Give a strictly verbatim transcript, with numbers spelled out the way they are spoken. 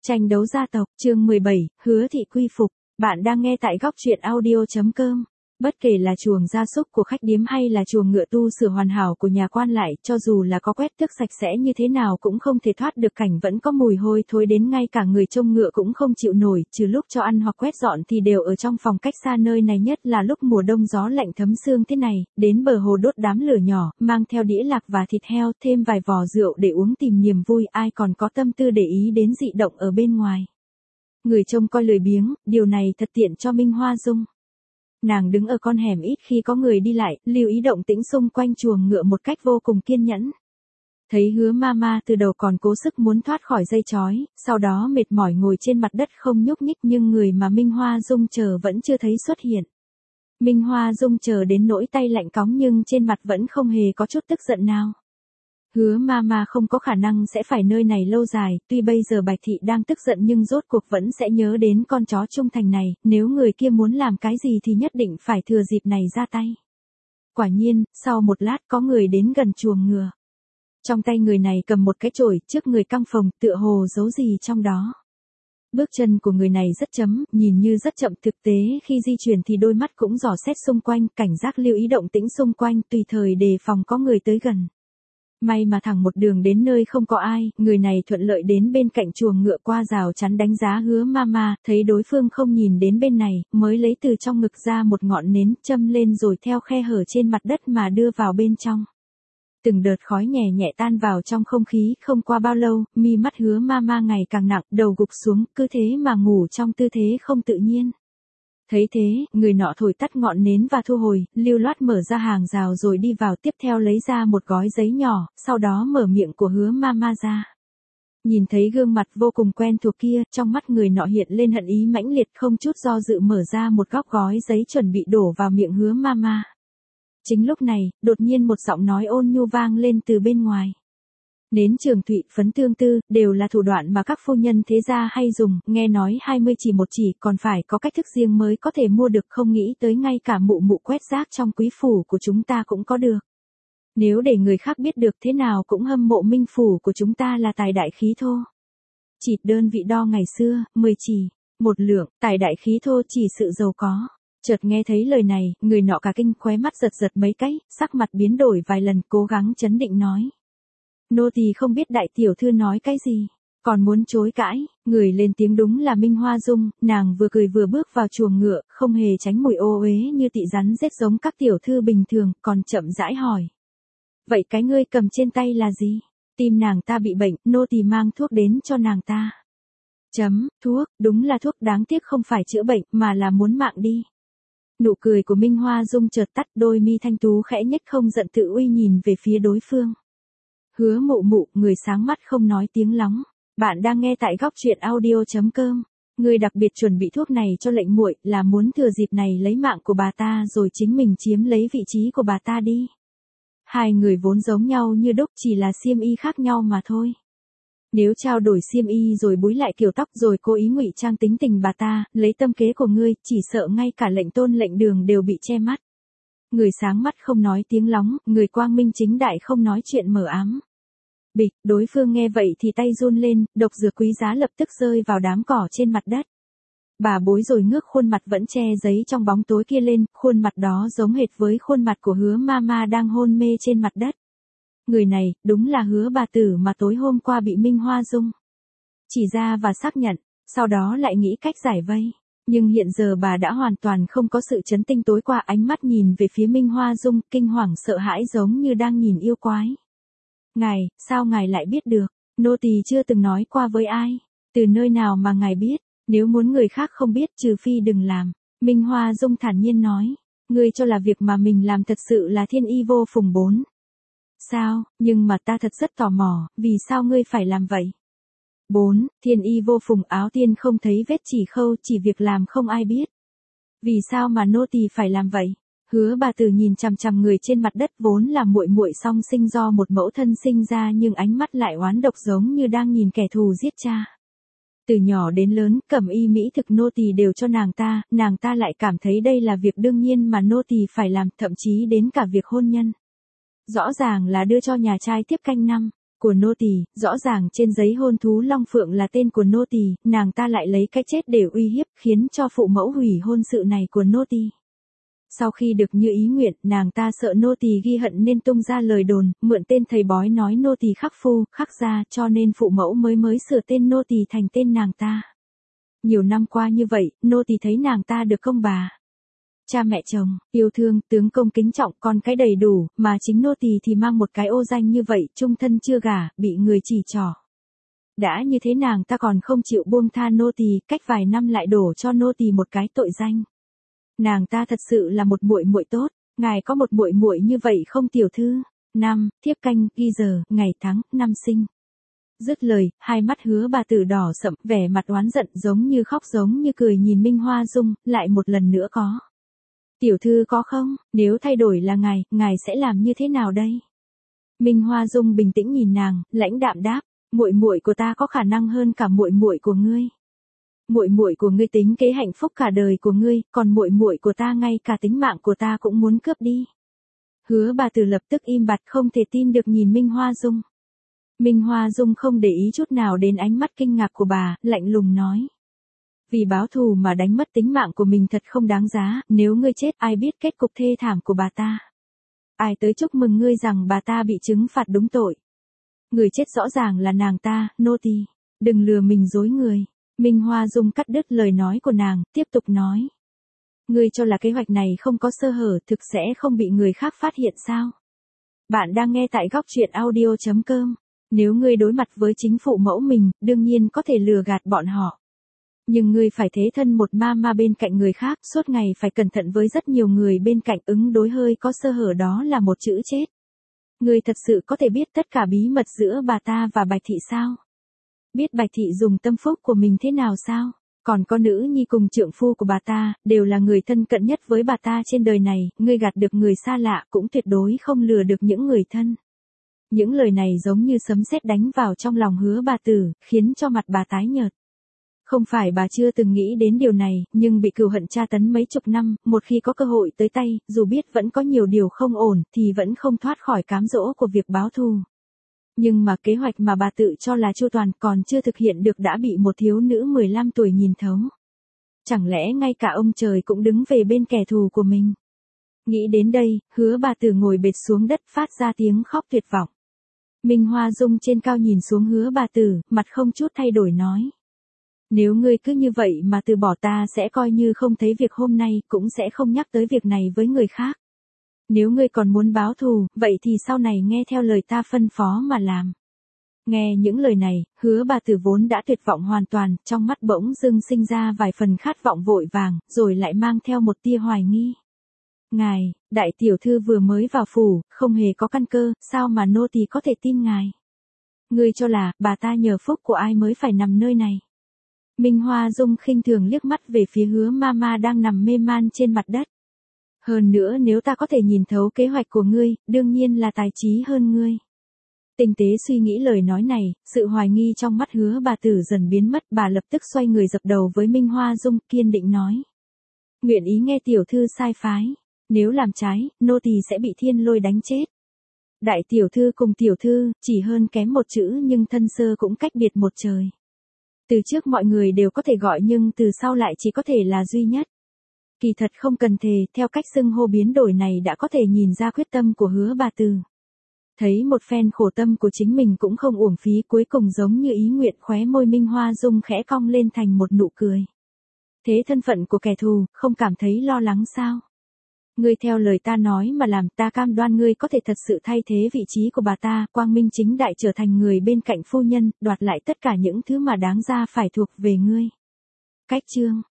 Tranh đấu gia tộc, chương mười bảy, Hứa thị quy phục. Bạn đang nghe tại góc truyện audio chấm com. Bất kể là chuồng gia súc của khách điếm hay là chuồng ngựa tu sửa hoàn hảo của nhà quan lại, cho dù là có quét tước sạch sẽ như thế nào cũng không thể thoát được cảnh vẫn có mùi hôi thối đến ngay cả người trông ngựa cũng không chịu nổi, trừ lúc cho ăn hoặc quét dọn thì đều ở trong phòng cách xa nơi này, nhất là lúc mùa đông gió lạnh thấm xương thế này, đến bờ hồ đốt đám lửa nhỏ, mang theo đĩa lạc và thịt heo, thêm vài vò rượu để uống tìm niềm vui, ai còn có tâm tư để ý đến dị động ở bên ngoài. Người trông coi lười biếng, điều này thật tiện cho Minh Hoa Dung. Nàng đứng ở con hẻm ít khi có người đi lại, lưu ý động tĩnh xung quanh chuồng ngựa một cách vô cùng kiên nhẫn. Thấy Hứa Mama từ đầu còn cố sức muốn thoát khỏi dây trói, sau đó mệt mỏi ngồi trên mặt đất không nhúc nhích, nhưng người mà Minh Hoa Dung chờ vẫn chưa thấy xuất hiện. Minh Hoa Dung chờ đến nỗi tay lạnh cóng nhưng trên mặt vẫn không hề có chút tức giận nào. Hứa Mama không có khả năng sẽ phải nơi này lâu dài, tuy bây giờ Bạch Thị đang tức giận nhưng rốt cuộc vẫn sẽ nhớ đến con chó trung thành này, nếu người kia muốn làm cái gì thì nhất định phải thừa dịp này ra tay. Quả nhiên, sau một lát có người đến gần chuồng ngựa. Trong tay người này cầm một cái chổi, trước người căng phồng, tựa hồ giấu gì trong đó. Bước chân của người này rất chấm, nhìn như rất chậm, thực tế khi di chuyển thì đôi mắt cũng dò xét xung quanh, cảnh giác lưu ý động tĩnh xung quanh, tùy thời đề phòng có người tới gần. May mà thẳng một đường đến nơi không có ai, người này thuận lợi đến bên cạnh chuồng ngựa, qua rào chắn đánh giá Hứa Mama, thấy đối phương không nhìn đến bên này, mới lấy từ trong ngực ra một ngọn nến, châm lên rồi theo khe hở trên mặt đất mà đưa vào bên trong. Từng đợt khói nhẹ nhẹ tan vào trong không khí, không qua bao lâu, mi mắt Hứa Mama ngày càng nặng, đầu gục xuống, cứ thế mà ngủ trong tư thế không tự nhiên. Thấy thế, người nọ thổi tắt ngọn nến và thu hồi, lưu loát mở ra hàng rào rồi đi vào, tiếp theo lấy ra một gói giấy nhỏ, sau đó mở miệng của Hứa Mama ra. Nhìn thấy gương mặt vô cùng quen thuộc kia, trong mắt người nọ hiện lên hận ý mãnh liệt, không chút do dự mở ra một góc gói giấy chuẩn bị đổ vào miệng Hứa Mama. Chính lúc này, đột nhiên một giọng nói ôn nhu vang lên từ bên ngoài. Nến Trường Thụy, phấn tương tư, đều là thủ đoạn mà các phu nhân thế gia hay dùng, nghe nói hai mươi chỉ một chỉ, còn phải có cách thức riêng mới có thể mua được, không nghĩ tới ngay cả mụ mụ quét rác trong quý phủ của chúng ta cũng có được. Nếu để người khác biết được thế nào cũng hâm mộ Minh phủ của chúng ta là tài đại khí thô. Chỉ đơn vị đo ngày xưa, mười chỉ, một lượng, tài đại khí thô chỉ sự giàu có. Chợt nghe thấy lời này, người nọ cả kinh, khóe mắt giật giật mấy cái, sắc mặt biến đổi vài lần, cố gắng trấn định nói. Nô tỳ không biết đại tiểu thư nói cái gì, còn muốn chối cãi, người lên tiếng đúng là Minh Hoa Dung, nàng vừa cười vừa bước vào chuồng ngựa, không hề tránh mùi ô uế như tị rắn rết giống các tiểu thư bình thường, còn chậm rãi hỏi. Vậy cái ngươi cầm trên tay là gì? Tim nàng ta bị bệnh, nô tỳ mang thuốc đến cho nàng ta. Chấm, thuốc, đúng là thuốc, đáng tiếc không phải chữa bệnh, mà là muốn mạng đi. Nụ cười của Minh Hoa Dung chợt tắt, đôi mi thanh tú khẽ nhếch không giận tự uy nhìn về phía đối phương. Hứa mụ mụ, người sáng mắt không nói tiếng lóng. Bạn đang nghe tại góc truyện audio chấm com. Người đặc biệt chuẩn bị thuốc này cho lệnh muội là muốn thừa dịp này lấy mạng của bà ta rồi chính mình chiếm lấy vị trí của bà ta đi. Hai người vốn giống nhau như đúc, chỉ là xiêm y khác nhau mà thôi. Nếu trao đổi xiêm y rồi búi lại kiểu tóc rồi cố ý ngụy trang tính tình bà ta, lấy tâm kế của ngươi, chỉ sợ ngay cả lệnh tôn lệnh đường đều bị che mắt. Người sáng mắt không nói tiếng lóng, người quang minh chính đại không nói chuyện mờ ám. Bịch, đối phương nghe vậy thì tay run lên, độc dược quý giá lập tức rơi vào đám cỏ trên mặt đất. Bà bối rồi ngước khuôn mặt vẫn che giấy trong bóng tối kia lên, khuôn mặt đó giống hệt với khuôn mặt của Hứa Mama đang hôn mê trên mặt đất. Người này, đúng là Hứa bà tử mà tối hôm qua bị Minh Hoa Dung chỉ ra và xác nhận, sau đó lại nghĩ cách giải vây. Nhưng hiện giờ bà đã hoàn toàn không có sự chấn tinh, tối qua ánh mắt nhìn về phía Minh Hoa Dung, kinh hoàng sợ hãi giống như đang nhìn yêu quái. Ngài, sao ngài lại biết được? Nô tỳ chưa từng nói qua với ai. Từ nơi nào mà ngài biết? Nếu muốn người khác không biết, trừ phi đừng làm. Minh Hoa Dung thản nhiên nói. Ngươi cho là việc mà mình làm thật sự là thiên y vô phùng bốn. Sao, nhưng mà ta thật rất tò mò, vì sao ngươi phải làm vậy? bốn. Thiên y vô phùng, áo tiên không thấy vết chỉ khâu, chỉ việc làm không ai biết. Vì sao mà nô tỳ phải làm vậy? Hứa bà tử nhìn chằm chằm người trên mặt đất, vốn là muội muội song sinh do một mẫu thân sinh ra, nhưng ánh mắt lại oán độc giống như đang nhìn kẻ thù giết cha. Từ nhỏ đến lớn, cẩm y mỹ thực nô tỳ đều cho nàng ta, nàng ta lại cảm thấy đây là việc đương nhiên mà nô tỳ phải làm, thậm chí đến cả việc hôn nhân. Rõ ràng là đưa cho nhà trai tiếp canh năm. Của nô tỳ, rõ ràng trên giấy hôn thú Long Phượng là tên của nô tỳ, nàng ta lại lấy cái chết để uy hiếp, khiến cho phụ mẫu hủy hôn sự này của nô tỳ. Sau khi được như ý nguyện, nàng ta sợ nô tỳ ghi hận nên tung ra lời đồn, mượn tên thầy bói nói nô tỳ khắc phu, khắc gia, cho nên phụ mẫu mới mới sửa tên nô tỳ thành tên nàng ta. Nhiều năm qua như vậy, nô tỳ thấy nàng ta được công bà, cha mẹ chồng, yêu thương, tướng công kính trọng, con cái đầy đủ, mà chính nô tỳ thì mang một cái ô danh như vậy, chung thân chưa gả, bị người chỉ trỏ. Đã như thế nàng ta còn không chịu buông tha nô tỳ, cách vài năm lại đổ cho nô tỳ một cái tội danh. Nàng ta thật sự là một muội muội tốt, ngài có một muội muội như vậy không tiểu thư? Năm, thiếp canh, ghi giờ, ngày tháng, năm sinh. Dứt lời, hai mắt Hứa bà tử đỏ sậm, vẻ mặt oán giận giống như khóc giống như cười nhìn Minh Hoa Dung, lại một lần nữa có. Tiểu thư có không, nếu thay đổi là ngài, ngài sẽ làm như thế nào đây? Minh Hoa Dung bình tĩnh nhìn nàng, lãnh đạm đáp, muội muội của ta có khả năng hơn cả muội muội của ngươi. Muội muội của ngươi tính kế hạnh phúc cả đời của ngươi, còn muội muội của ta ngay cả tính mạng của ta cũng muốn cướp đi. Hứa bà tử lập tức im bặt không thể tin được nhìn Minh Hoa Dung. Minh Hoa Dung không để ý chút nào đến ánh mắt kinh ngạc của bà, lạnh lùng nói. Vì báo thù mà đánh mất tính mạng của mình thật không đáng giá, nếu ngươi chết ai biết kết cục thê thảm của bà ta. Ai tới chúc mừng ngươi rằng bà ta bị trừng phạt đúng tội. Người chết rõ ràng là nàng ta, nô tỳ, đừng lừa mình dối người. Minh Hoa Dung cắt đứt lời nói của nàng, tiếp tục nói. Ngươi cho là kế hoạch này không có sơ hở, thực sẽ không bị người khác phát hiện sao? Bạn đang nghe tại góc truyện audio chấm com. Nếu ngươi đối mặt với chính phụ mẫu mình, đương nhiên có thể lừa gạt bọn họ. Nhưng ngươi phải thế thân một ma ma bên cạnh người khác, suốt ngày phải cẩn thận với rất nhiều người bên cạnh, ứng đối hơi có sơ hở đó là một chữ chết. Ngươi thật sự có thể biết tất cả bí mật giữa bà ta và Bạch Thị sao? Biết Bạch Thị dùng tâm phúc của mình thế nào sao? Còn có nữ nhi cùng trượng phu của bà ta, đều là người thân cận nhất với bà ta trên đời này, ngươi gạt được người xa lạ cũng tuyệt đối không lừa được những người thân. Những lời này giống như sấm sét đánh vào trong lòng Hứa bà tử, khiến cho mặt bà tái nhợt. Không phải bà chưa từng nghĩ đến điều này, nhưng bị cừu hận tra tấn mấy chục năm, một khi có cơ hội tới tay, dù biết vẫn có nhiều điều không ổn, thì vẫn không thoát khỏi cám dỗ của việc báo thù. Nhưng mà kế hoạch mà bà tự cho là chu toàn còn chưa thực hiện được đã bị một thiếu nữ mười lăm tuổi nhìn thấu. Chẳng lẽ ngay cả ông trời cũng đứng về bên kẻ thù của mình? Nghĩ đến đây, Hứa bà tử ngồi bệt xuống đất phát ra tiếng khóc tuyệt vọng. Minh Hoa Dung trên cao nhìn xuống Hứa bà tử, mặt không chút thay đổi nói. Nếu ngươi cứ như vậy mà từ bỏ ta sẽ coi như không thấy việc hôm nay, cũng sẽ không nhắc tới việc này với người khác. Nếu ngươi còn muốn báo thù, vậy thì sau này nghe theo lời ta phân phó mà làm. Nghe những lời này, Hứa bà tử vốn đã tuyệt vọng hoàn toàn, trong mắt bỗng dưng sinh ra vài phần khát vọng vội vàng, rồi lại mang theo một tia hoài nghi. Ngài, đại tiểu thư vừa mới vào phủ, không hề có căn cơ, sao mà nô tỳ có thể tin ngài? Ngươi cho là, bà ta nhờ phúc của ai mới phải nằm nơi này? Minh Hoa Dung khinh thường liếc mắt về phía Hứa Mama đang nằm mê man trên mặt đất. Hơn nữa nếu ta có thể nhìn thấu kế hoạch của ngươi, đương nhiên là tài trí hơn ngươi. Tinh tế suy nghĩ lời nói này, sự hoài nghi trong mắt Hứa bà tử dần biến mất, bà lập tức xoay người dập đầu với Minh Hoa Dung, kiên định nói. Nguyện ý nghe tiểu thư sai phái, nếu làm trái, nô tỳ sẽ bị thiên lôi đánh chết. Đại tiểu thư cùng tiểu thư, chỉ hơn kém một chữ nhưng thân sơ cũng cách biệt một trời. Từ trước mọi người đều có thể gọi nhưng từ sau lại chỉ có thể là duy nhất. Kỳ thật không cần thề, theo cách xưng hô biến đổi này đã có thể nhìn ra quyết tâm của Hứa bà tử. Thấy một phen khổ tâm của chính mình cũng không uổng phí, cuối cùng giống như ý nguyện, khóe môi Minh Hoa Dung khẽ cong lên thành một nụ cười. Thế thân phận của kẻ thù, không cảm thấy lo lắng sao? Ngươi theo lời ta nói mà làm, ta cam đoan ngươi có thể thật sự thay thế vị trí của bà ta, quang minh chính đại trở thành người bên cạnh phu nhân, đoạt lại tất cả những thứ mà đáng ra phải thuộc về ngươi. Cách chương